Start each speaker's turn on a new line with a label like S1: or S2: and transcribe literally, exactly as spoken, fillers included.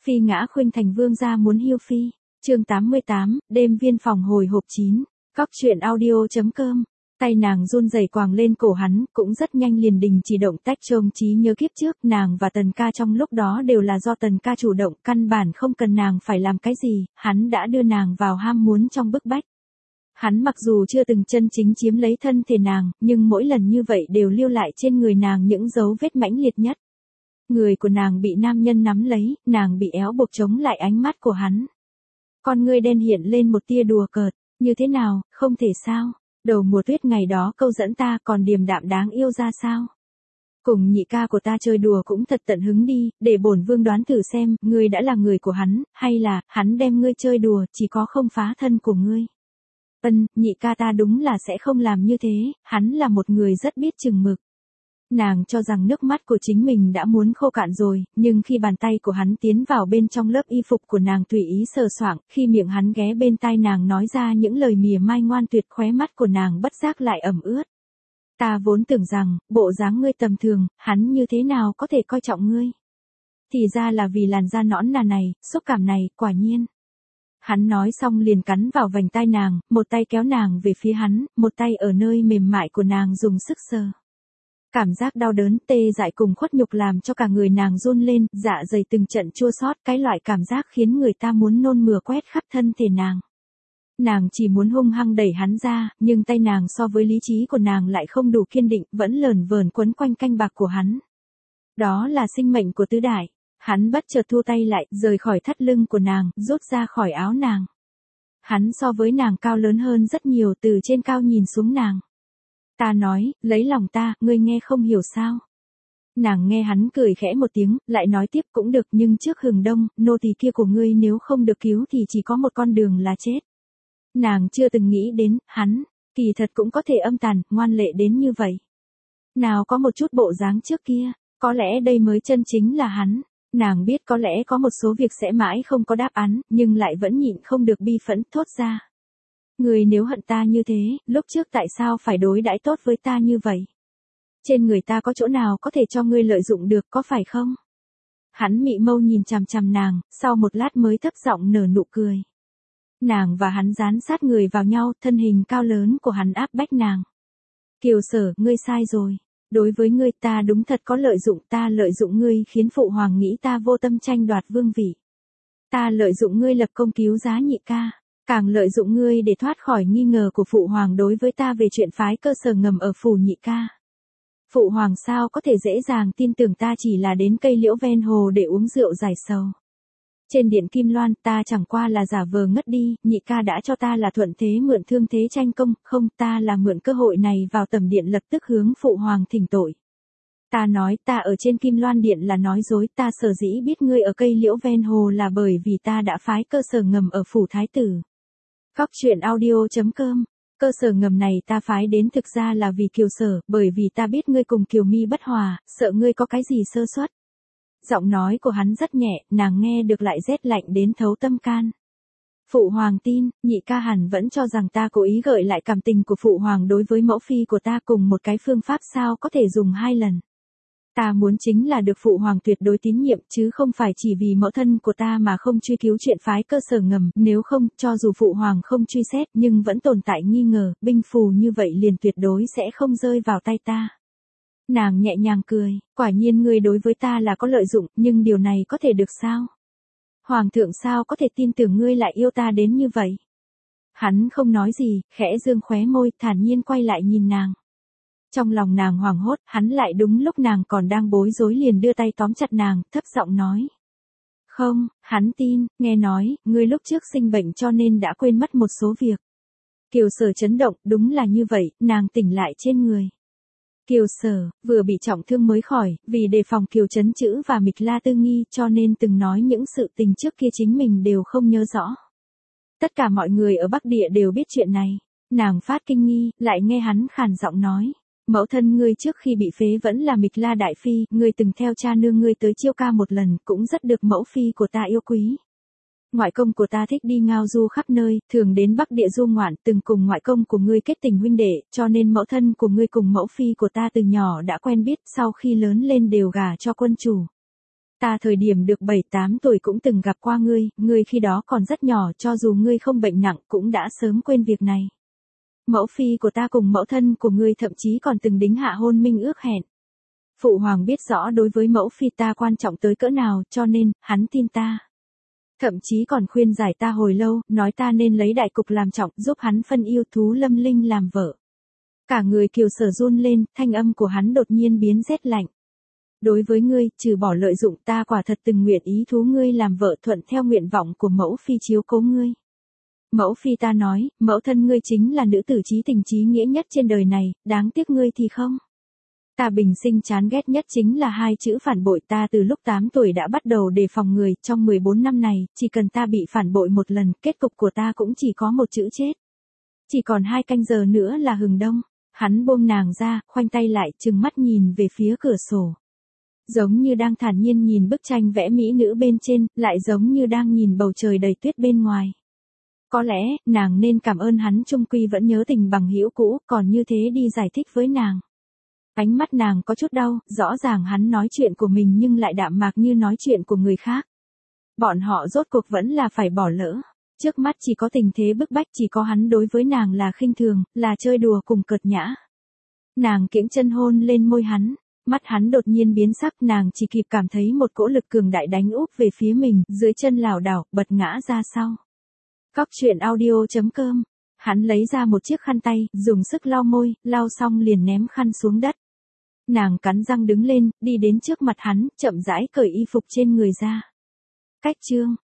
S1: Phi ngã khuynh thành vương gia muốn hiêu phi. Chương tám mươi tám, đêm viên phòng hồi hộp chín. Cóc truyện audio.com. Tay nàng run rẩy quàng lên cổ hắn, cũng rất nhanh liền đình chỉ động tác trông trí nhớ kiếp trước, nàng và Tần ca trong lúc đó đều là do Tần ca chủ động, căn bản không cần nàng phải làm cái gì, hắn đã đưa nàng vào ham muốn trong bức bách. Hắn mặc dù chưa từng chân chính chiếm lấy thân thể nàng, nhưng mỗi lần như vậy đều lưu lại trên người nàng những dấu vết mãnh liệt nhất. Người của nàng bị nam nhân nắm lấy, nàng bị éo buộc chống lại ánh mắt của hắn. Con ngươi đen hiện lên một tia đùa cợt, như thế nào, không thể sao, đầu mùa tuyết ngày đó câu dẫn ta còn điềm đạm đáng yêu ra sao. Cùng nhị ca của ta chơi đùa cũng thật tận hứng đi, để bổn vương đoán thử xem, ngươi đã là người của hắn, hay là, hắn đem ngươi chơi đùa, chỉ có không phá thân của ngươi. Ân, nhị ca ta đúng là sẽ không làm như thế, hắn là một người rất biết chừng mực. Nàng cho rằng nước mắt của chính mình đã muốn khô cạn rồi, nhưng khi bàn tay của hắn tiến vào bên trong lớp y phục của nàng tùy ý sờ soạng, khi miệng hắn ghé bên tai nàng nói ra những lời mỉa mai ngoan tuyệt, khóe mắt của nàng bất giác lại ẩm ướt. Ta vốn tưởng rằng, bộ dáng ngươi tầm thường, hắn như thế nào có thể coi trọng ngươi. Thì ra là vì làn da nõn nà này, xúc cảm này, quả nhiên. Hắn nói xong liền cắn vào vành tai nàng, một tay kéo nàng về phía hắn, một tay ở nơi mềm mại của nàng dùng sức sờ. Cảm giác đau đớn tê dại cùng khuất nhục làm cho cả người nàng run lên, dạ dày từng trận chua xót, cái loại cảm giác khiến người ta muốn nôn mửa quét khắp thân thể nàng. Nàng chỉ muốn hung hăng đẩy hắn ra, nhưng tay nàng so với lý trí của nàng lại không đủ kiên định, vẫn lờn vờn quấn quanh canh bạc của hắn. Đó là sinh mệnh của tứ đại. Hắn bất chợt thu tay lại, rời khỏi thắt lưng của nàng, rút ra khỏi áo nàng. Hắn so với nàng cao lớn hơn rất nhiều, từ trên cao nhìn xuống nàng. Ta nói, lấy lòng ta, ngươi nghe không hiểu sao. Nàng nghe hắn cười khẽ một tiếng, lại nói tiếp cũng được, nhưng trước hừng đông, nô tỳ kia của ngươi nếu không được cứu thì chỉ có một con đường là chết. Nàng chưa từng nghĩ đến, hắn, kỳ thật cũng có thể âm tàn, ngoan lệ đến như vậy. Nào có một chút bộ dáng trước kia, có lẽ đây mới chân chính là hắn. Nàng biết có lẽ có một số việc sẽ mãi không có đáp án, nhưng lại vẫn nhịn không được bi phẫn thốt ra. Người nếu hận ta như thế, lúc trước tại sao phải đối đãi tốt với ta như vậy? Trên người ta có chỗ nào có thể cho ngươi lợi dụng được, có phải không? Hắn mị mâu nhìn chằm chằm nàng, sau một lát mới thấp giọng nở nụ cười. Nàng và hắn dán sát người vào nhau, thân hình cao lớn của hắn áp bách nàng. Kiều Sở, ngươi sai rồi. Đối với ngươi ta đúng thật có lợi dụng, ta lợi dụng ngươi khiến phụ hoàng nghĩ ta vô tâm tranh đoạt vương vị. Ta lợi dụng ngươi lập công cứu giá nhị ca, càng lợi dụng ngươi để thoát khỏi nghi ngờ của phụ hoàng đối với ta về chuyện phái cơ sở ngầm ở phủ nhị ca. Phụ hoàng sao có thể dễ dàng tin tưởng ta chỉ là đến cây liễu ven hồ để uống rượu giải sầu. Trên điện Kim Loan ta chẳng qua là giả vờ ngất đi, nhị ca đã cho ta là thuận thế mượn thương thế tranh công, không ta là mượn cơ hội này vào tầm điện lập tức hướng phụ hoàng thỉnh tội. Ta nói ta ở trên Kim Loan điện là nói dối, ta sở dĩ biết ngươi ở cây liễu ven hồ là bởi vì ta đã phái cơ sở ngầm ở phủ thái tử. Cóc truyện audio.com. Cơ sở ngầm này ta phái đến thực ra là vì Kiều Sở, bởi vì ta biết ngươi cùng Kiều Mi bất hòa, sợ ngươi có cái gì sơ suất. Giọng nói của hắn rất nhẹ, nàng nghe được lại rét lạnh đến thấu tâm can. Phụ hoàng tin, nhị ca hẳn vẫn cho rằng ta cố ý gợi lại cảm tình của phụ hoàng đối với mẫu phi của ta cùng một cái phương pháp sao có thể dùng hai lần. Ta muốn chính là được phụ hoàng tuyệt đối tín nhiệm chứ không phải chỉ vì mẫu thân của ta mà không truy cứu chuyện phái cơ sở ngầm, nếu không, cho dù phụ hoàng không truy xét nhưng vẫn tồn tại nghi ngờ, binh phù như vậy liền tuyệt đối sẽ không rơi vào tay ta. Nàng nhẹ nhàng cười, quả nhiên ngươi đối với ta là có lợi dụng, nhưng điều này có thể được sao? Hoàng thượng sao có thể tin tưởng ngươi lại yêu ta đến như vậy? Hắn không nói gì, khẽ dương khóe môi, thản nhiên quay lại nhìn nàng. Trong lòng nàng hoảng hốt, hắn lại đúng lúc nàng còn đang bối rối liền đưa tay tóm chặt nàng, thấp giọng nói. Không, hắn tin, nghe nói, ngươi lúc trước sinh bệnh cho nên đã quên mất một số việc. Kiều Sở chấn động, đúng là như vậy, nàng tỉnh lại trên người. Kiều Sở, vừa bị trọng thương mới khỏi, vì đề phòng Kiều Chấn Chữ và Mịch La Tư nghi cho nên từng nói những sự tình trước kia chính mình đều không nhớ rõ. Tất cả mọi người ở Bắc Địa đều biết chuyện này, nàng phát kinh nghi, lại nghe hắn khàn giọng nói. Mẫu thân ngươi trước khi bị phế vẫn là Mịch La Đại Phi, ngươi từng theo cha nương ngươi tới Chiêu Ca một lần, cũng rất được mẫu phi của ta yêu quý. Ngoại công của ta thích đi ngao du khắp nơi, thường đến Bắc Địa du ngoạn, từng cùng ngoại công của ngươi kết tình huynh đệ, cho nên mẫu thân của ngươi cùng mẫu phi của ta từ nhỏ đã quen biết, sau khi lớn lên đều gả cho quân chủ. Ta thời điểm được bảy tám tuổi cũng từng gặp qua ngươi, ngươi khi đó còn rất nhỏ, cho dù ngươi không bệnh nặng cũng đã sớm quên việc này. Mẫu phi của ta cùng mẫu thân của ngươi thậm chí còn từng đính hạ hôn minh ước hẹn. Phụ hoàng biết rõ đối với mẫu phi ta quan trọng tới cỡ nào, cho nên, hắn tin ta. Thậm chí còn khuyên giải ta hồi lâu, nói ta nên lấy đại cục làm trọng, giúp hắn phân yêu thú Lâm Linh làm vợ. Cả người Kiều Sở run lên, thanh âm của hắn đột nhiên biến rét lạnh. Đối với ngươi, trừ bỏ lợi dụng, ta quả thật từng nguyện ý thú ngươi làm vợ, thuận theo nguyện vọng của mẫu phi chiếu cố ngươi. Mẫu phi ta nói, mẫu thân ngươi chính là nữ tử chí tình chí nghĩa nhất trên đời này, đáng tiếc ngươi thì không. Ta bình sinh chán ghét nhất chính là hai chữ phản bội. Ta từ lúc tám tuổi đã bắt đầu đề phòng người, trong mười bốn năm này, chỉ cần ta bị phản bội một lần, kết cục của ta cũng chỉ có một chữ chết. Chỉ còn hai canh giờ nữa là hừng đông. Hắn buông nàng ra, khoanh tay lại, trừng mắt nhìn về phía cửa sổ. Giống như đang thản nhiên nhìn bức tranh vẽ mỹ nữ bên trên, lại giống như đang nhìn bầu trời đầy tuyết bên ngoài. Có lẽ, nàng nên cảm ơn hắn chung quy vẫn nhớ tình bằng hữu cũ, còn như thế đi giải thích với nàng. Ánh mắt nàng có chút đau, rõ ràng hắn nói chuyện của mình nhưng lại đạm mạc như nói chuyện của người khác. Bọn họ rốt cuộc vẫn là phải bỏ lỡ. Trước mắt chỉ có tình thế bức bách, chỉ có hắn đối với nàng là khinh thường, là chơi đùa cùng cợt nhã. Nàng kiễng chân hôn lên môi hắn, mắt hắn đột nhiên biến sắc, nàng chỉ kịp cảm thấy một cỗ lực cường đại đánh úp về phía mình, dưới chân lảo đảo, bật ngã ra sau. Cóc truyện audio chấm com. Hắn lấy ra một chiếc khăn tay, dùng sức lau môi, lau xong liền ném khăn xuống đất. Nàng cắn răng đứng lên, đi đến trước mặt hắn, chậm rãi cởi y phục trên người ra. Cách chương